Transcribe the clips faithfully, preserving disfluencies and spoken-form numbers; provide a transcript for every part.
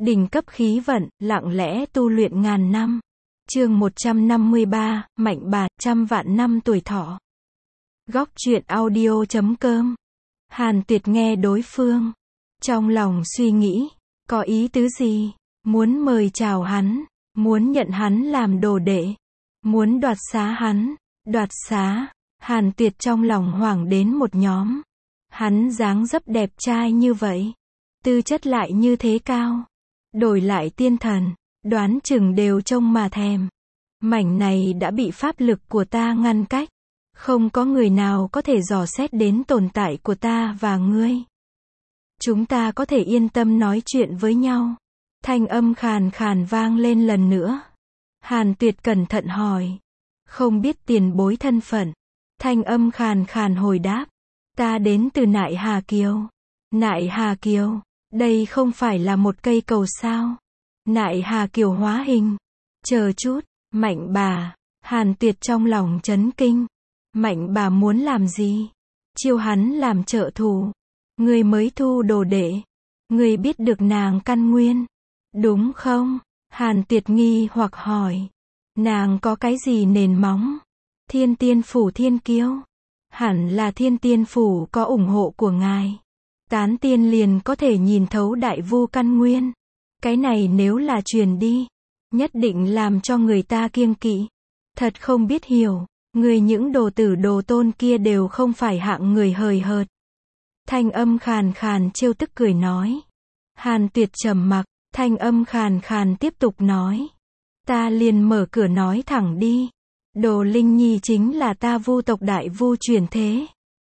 Đỉnh cấp khí vận, lặng lẽ tu luyện ngàn năm. Chương một trăm năm mươi ba, Mạnh bà, trăm vạn năm tuổi thọ. Góc truyện audio chấm com. Hàn Tuyệt nghe đối phương. Trong lòng suy nghĩ, có ý tứ gì? Muốn mời chào hắn, muốn nhận hắn làm đồ đệ, muốn đoạt xá hắn, đoạt xá. Hàn Tuyệt trong lòng hoảng đến một nhóm. Hắn dáng dấp đẹp trai như vậy, tư chất lại như thế cao, đổi lại tiên thần, đoán chừng đều trông mà thèm. Mảnh này đã bị pháp lực của ta ngăn cách, không có người nào có thể dò xét đến tồn tại của ta và ngươi. Chúng ta có thể yên tâm nói chuyện với nhau. Thanh âm khàn khàn vang lên lần nữa. Hàn Tuyệt cẩn thận hỏi. Không biết tiền bối thân phận. Thanh âm khàn khàn hồi đáp. Ta đến từ Nại Hà Kiều. Nại Hà Kiều, đây không phải là một cây cầu sao? Nại Hà Kiều hóa hình. Chờ chút, Mạnh bà. Hàn Tuyệt trong lòng chấn kinh. Mạnh bà muốn làm gì? Chiêu hắn làm trợ thủ. Ngươi mới thu đồ đệ. Ngươi biết được nàng căn nguyên, đúng không? Hàn Tuyệt nghi hoặc hỏi. Nàng có cái gì nền móng? Thiên Tiên Phủ Thiên Kiêu. Hẳn là Thiên Tiên Phủ có ủng hộ của ngài. Tán tiên liền có thể nhìn thấu đại vu căn nguyên. Cái này nếu là truyền đi, nhất định làm cho người ta kiêng kỵ. Thật không biết hiểu, người những đồ tử đồ tôn kia đều không phải hạng người hời hợt. Thanh âm khàn khàn trêu tức cười nói. Hàn Tuyệt trầm mặc, thanh âm khàn khàn tiếp tục nói. Ta liền mở cửa nói thẳng đi. Đồ Linh Nhi chính là ta vu tộc đại vu chuyển thế.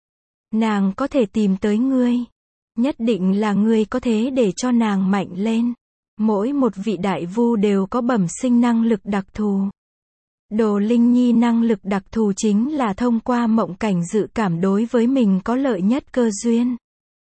Nàng có thể tìm tới ngươi. Nhất định là ngươi có thế để cho nàng mạnh lên. Mỗi một vị đại vu đều có bẩm sinh năng lực đặc thù. Đồ Linh Nhi năng lực đặc thù chính là thông qua mộng cảnh dự cảm đối với mình có lợi nhất cơ duyên.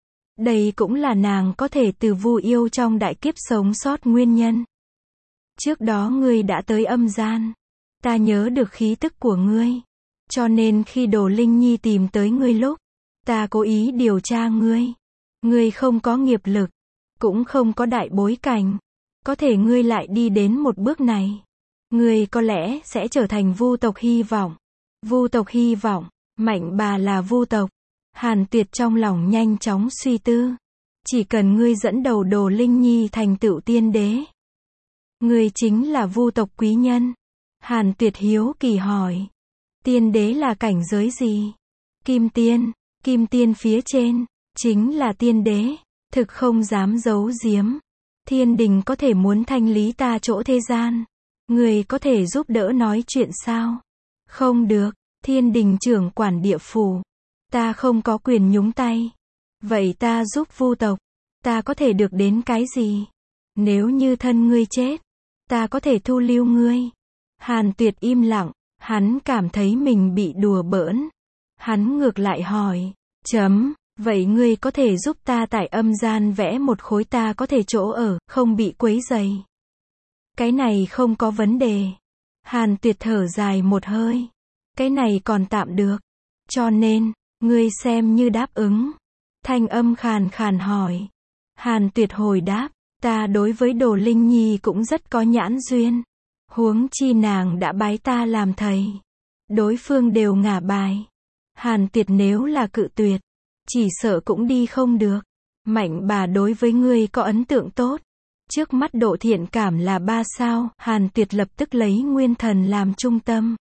Đây cũng là nàng có thể từ vu yêu trong đại kiếp sống sót nguyên nhân. Trước đó ngươi đã tới âm gian. Ta nhớ được khí tức của ngươi. Cho nên khi Đồ Linh Nhi tìm tới ngươi lúc, ta cố ý điều tra ngươi. Ngươi không có nghiệp lực, cũng không có đại bối cảnh. Có thể ngươi lại đi đến một bước này. Ngươi có lẽ sẽ trở thành vu tộc hy vọng. Vu tộc hy vọng, Mạnh bà là vu tộc. Hàn Tuyệt trong lòng nhanh chóng suy tư. Chỉ cần ngươi dẫn đầu Đồ Linh Nhi thành tựu tiên đế, ngươi chính là vu tộc quý nhân. Hàn Tuyệt hiếu kỳ hỏi. Tiên đế là cảnh giới gì? Kim tiên, kim tiên phía trên, chính là tiên đế. Thực không dám giấu giếm. Thiên đình có thể muốn thanh lý ta chỗ thế gian. Ngươi có thể giúp đỡ nói chuyện sao? Không được, thiên đình trưởng quản địa phủ. Ta không có quyền nhúng tay. Vậy ta giúp vu tộc. Ta có thể được đến cái gì? Nếu như thân ngươi chết, ta có thể thu lưu ngươi. Hàn Tuyệt im lặng, hắn cảm thấy mình bị đùa bỡn. Hắn ngược lại hỏi, chấm, vậy ngươi có thể giúp ta tại âm gian vẽ một khối ta có thể chỗ ở, không bị quấy rầy. Cái này không có vấn đề. Hàn Tuyệt thở dài một hơi. Cái này còn tạm được. Cho nên, ngươi xem như đáp ứng. Thanh âm khàn khàn hỏi. Hàn Tuyệt hồi đáp, ta đối với Đồ Linh Nhi cũng rất có nhãn duyên. Huống chi nàng đã bái ta làm thầy. Đối phương đều ngả bài. Hàn Tuyệt nếu là cự tuyệt, chỉ sợ cũng đi không được. Mạnh bà đối với ngươi có ấn tượng tốt. Trước mắt độ thiện cảm là ba sao. Hàn Tuyệt lập tức lấy nguyên thần làm trung tâm.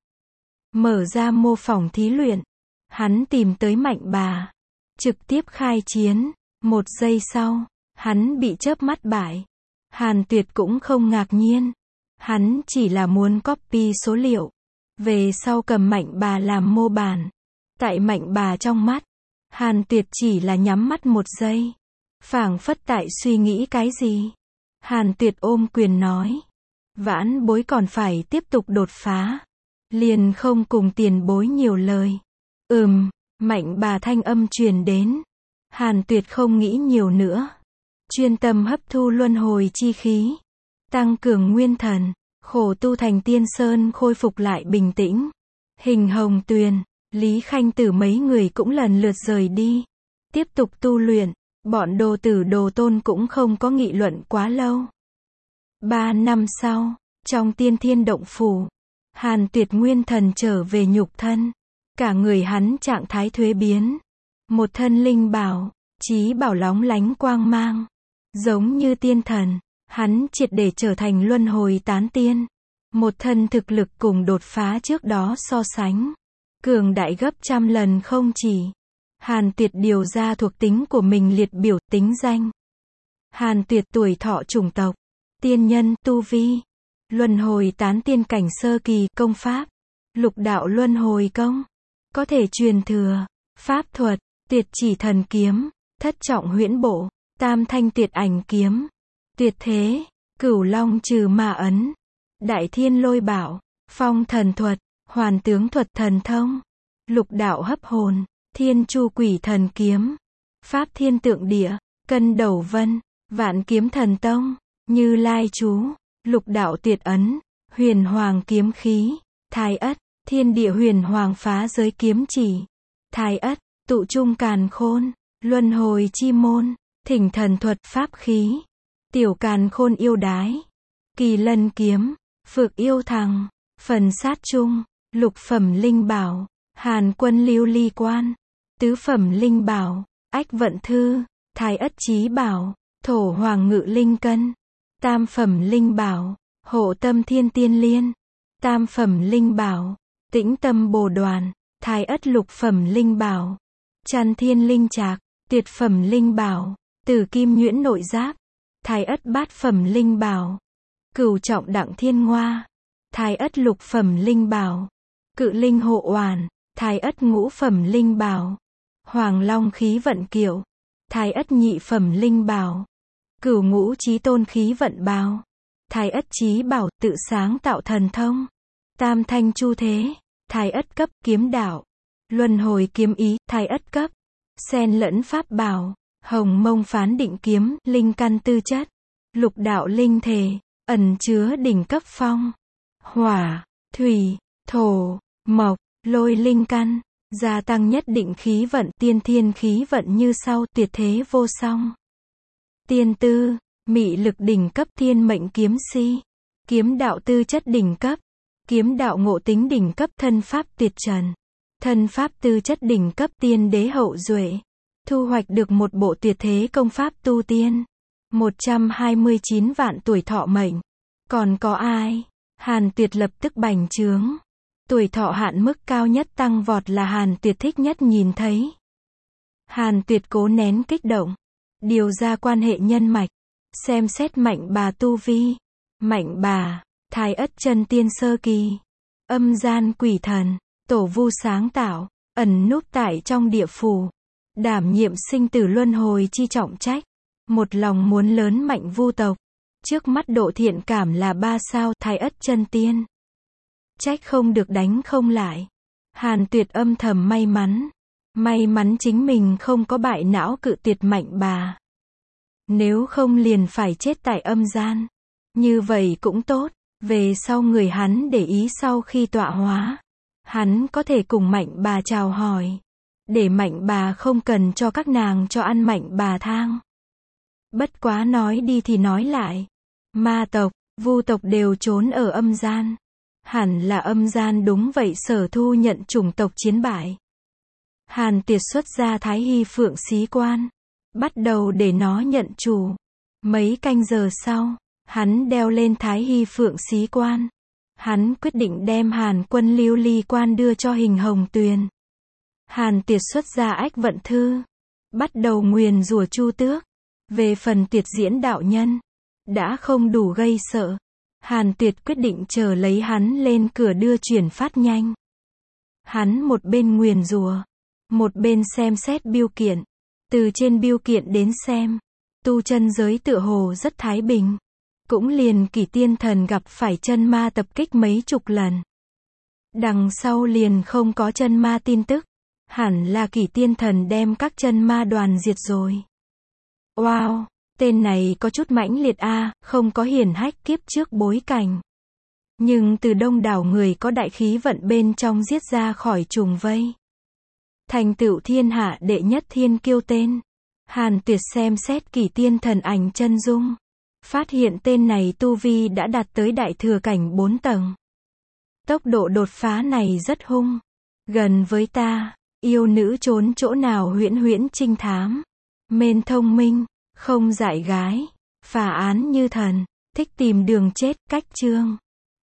Mở ra mô phỏng thí luyện. Hắn tìm tới Mạnh bà. Trực tiếp khai chiến. Một giây sau, hắn bị chớp mắt bại. Hàn Tuyệt cũng không ngạc nhiên. Hắn chỉ là muốn copy số liệu. Về sau cầm Mạnh bà làm mô bản. Tại Mạnh bà trong mắt, Hàn Tuyệt chỉ là nhắm mắt một giây. Phảng phất tại suy nghĩ cái gì. Hàn Tuyệt ôm quyền nói. Vãn bối còn phải tiếp tục đột phá. Liền không cùng tiền bối nhiều lời. Ừm, Mạnh bà thanh âm truyền đến. Hàn Tuyệt không nghĩ nhiều nữa. Chuyên tâm hấp thu luân hồi chi khí. Tăng cường nguyên thần. Khổ tu thành tiên sơn khôi phục lại bình tĩnh. Hình Hồng Tuyền, Lý Khanh Tử mấy người cũng lần lượt rời đi. Tiếp tục tu luyện. Bọn đồ tử đồ tôn cũng không có nghị luận quá lâu. Ba năm sau, trong tiên thiên động phủ, Hàn Tuyệt nguyên thần trở về nhục thân. Cả người hắn trạng thái thuế biến. Một thân linh bảo, chí bảo lóng lánh quang mang. Giống như tiên thần, hắn triệt để trở thành luân hồi tán tiên. Một thân thực lực cùng đột phá trước đó so sánh. Cường đại gấp trăm lần không chỉ. Hàn Tuyệt điều ra thuộc tính của mình liệt biểu tính danh. Hàn Tuyệt tuổi thọ chủng tộc. Tiên nhân, tu vi. Luân hồi tán tiên cảnh sơ kỳ, công pháp. Lục đạo luân hồi công. Có thể truyền thừa. Pháp thuật, tuyệt chỉ thần kiếm. Thất trọng huyễn bộ. Tam thanh tuyệt ảnh kiếm. Tuyệt thế. Cửu long trừ ma ấn. Đại thiên lôi bảo. Phong thần thuật. Hoàn tướng thuật thần thông. Lục đạo hấp hồn. Thiên chu quỷ thần kiếm. Pháp thiên tượng địa. Cân đầu vân. Vạn kiếm thần tông. Như lai chú. Lục đạo tuyệt ấn. Huyền hoàng kiếm khí. Thái ất. Thiên địa huyền hoàng phá giới kiếm chỉ. Thái ất. Tụ trung càn khôn. Luân hồi chi môn. Thỉnh thần thuật pháp khí. Tiểu càn khôn yêu đái. Kỳ lân kiếm. Phược yêu thằng. Phần sát trung. Lục phẩm linh bảo. Hàn quân lưu ly quan. Tứ phẩm linh bảo. Ách vận thư. Thái ất chí bảo. Thổ hoàng ngự linh cân. Tam phẩm linh bảo. Hộ tâm thiên tiên liên. Tam phẩm linh bảo. Tĩnh tâm bồ đoàn. Thái ất lục phẩm linh bảo. Chăn thiên linh trạc. Tuyệt phẩm linh bảo. Tử kim nhuyễn nội giáp. Thái ất bát phẩm linh bảo. Cửu trọng đặng thiên ngoa. Thái ất lục phẩm linh bảo. Cự linh hộ oản. Thái ất ngũ phẩm linh bảo. Hoàng long khí vận kiệu. Thái ất nhị phẩm linh bảo. Cửu ngũ chí tôn khí vận bào. Thái ất chí bảo tự sáng tạo thần thông. Tam thanh chu thế. Thái ất cấp kiếm đạo. Luân hồi kiếm ý. Thái ất cấp. Xen lẫn pháp bảo. Hồng mông phán định kiếm. Linh căn tư chất. Lục đạo linh thể. Ẩn chứa đỉnh cấp phong. Hỏa, thủy, thổ, mộc, lôi linh căn. Gia tăng nhất định khí vận. Tiên thiên khí vận như sau. Tuyệt thế vô song. Tiên tư. Mị lực đỉnh cấp. Thiên mệnh kiếm si. Kiếm đạo tư chất đỉnh cấp. Kiếm đạo ngộ tính đỉnh cấp. Thân pháp tuyệt trần. Thân pháp tư chất đỉnh cấp. Tiên đế hậu duệ. Thu hoạch được một bộ tuyệt thế công pháp tu tiên. một trăm hai mươi chín vạn tuổi thọ mệnh. Còn có ai? Hàn Tuyệt lập tức bành trướng. Tuổi thọ hạn mức cao nhất tăng vọt là Hàn Tuyệt thích nhất nhìn thấy. Hàn Tuyệt cố nén kích động. Điều ra quan hệ nhân mạch. Xem xét mạnh bà tu vi. Mạnh bà. Thái ất chân tiên sơ kỳ. Âm gian quỷ thần. Tổ vu sáng tạo. Ẩn núp tại trong địa phủ. Đảm nhiệm sinh tử luân hồi chi trọng trách. Một lòng muốn lớn mạnh vu tộc. Trước mắt độ thiện cảm là ba sao. Thái ất chân tiên. Trách không được đánh không lại. Hàn Tuyệt âm thầm may mắn. May mắn chính mình không có bại não cự tuyệt mạnh bà. Nếu không liền phải chết tại âm gian. Như vậy cũng tốt. Về sau người hắn để ý sau khi tọa hóa. Hắn có thể cùng mạnh bà chào hỏi. Để mạnh bà không cần cho các nàng cho ăn mạnh bà thang. Bất quá nói đi thì nói lại. Ma tộc, vu tộc đều trốn ở âm gian. Hẳn là âm gian đúng vậy. Sở Thu nhận chủng tộc chiến bại. Hàn Tuyệt xuất ra Thái Hy Phượng Xí Quan. Bắt đầu để nó nhận chủ. Mấy canh giờ sau, hắn đeo lên Thái Hy Phượng Xí Quan. Hắn quyết định đem Hàn Quân Lưu Ly Quan đưa cho Hình Hồng Tuyền. Hàn Tuyệt xuất ra Ách Vận Thư. Bắt đầu nguyền rủa Chu Tước. Về phần Tuyệt Diễn đạo nhân, đã không đủ gây sợ. Hàn Tuyệt quyết định chờ lấy hắn lên cửa đưa chuyển phát nhanh. Hắn một bên nguyền rủa, một bên xem xét bưu kiện. Từ trên bưu kiện đến xem, tu chân giới tựa hồ rất thái bình. Cũng liền Kỷ Tiên Thần gặp phải chân ma tập kích mấy chục lần. Đằng sau liền không có chân ma tin tức. Hẳn là Kỷ Tiên Thần đem các chân ma đoàn diệt rồi. Wow, tên này có chút mãnh liệt a, à, không có hiển hách kiếp trước bối cảnh. Nhưng từ đông đảo người có đại khí vận bên trong giết ra khỏi trùng vây. Thành tựu thiên hạ đệ nhất thiên kiêu tên. Hàn Tuyệt xem xét Kỷ Tiên Thần ảnh chân dung. Phát hiện tên này tu vi đã đạt tới đại thừa cảnh bốn tầng. Tốc độ đột phá này rất hung. Gần với ta, yêu nữ trốn chỗ nào huyễn huyễn trinh thám. Mên thông minh, không dại gái, phá án như thần, thích tìm đường chết, cách chương.